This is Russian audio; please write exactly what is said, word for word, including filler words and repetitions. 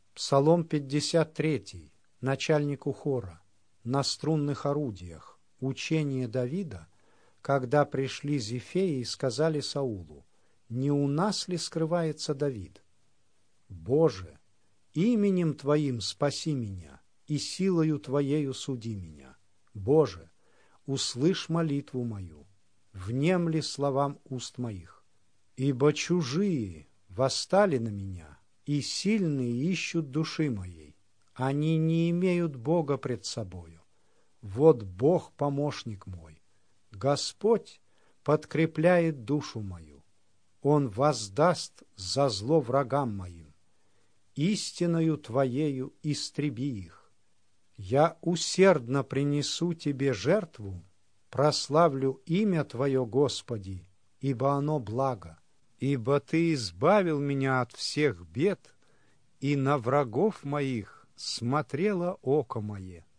Псалом пятьдесят три, начальнику хора, на струнных орудиях, учение Давида, когда пришли Зефеи и сказали Саулу: «Не у нас ли скрывается Давид? Боже, именем Твоим спаси меня, и силою Твоею суди меня. Боже, услышь молитву мою, внемли словам уст моих. Ибо чужие восстали на меня, и сильные ищут души моей. Они не имеют Бога пред собою. Вот Бог помощник мой. Господь подкрепляет душу мою. Он воздаст за зло врагам моим. Истиною Твоею истреби их. Я усердно принесу Тебе жертву, прославлю имя Твое, Господи, ибо оно благо. Ибо Ты избавил меня от всех бед, и на врагов моих смотрело око мое.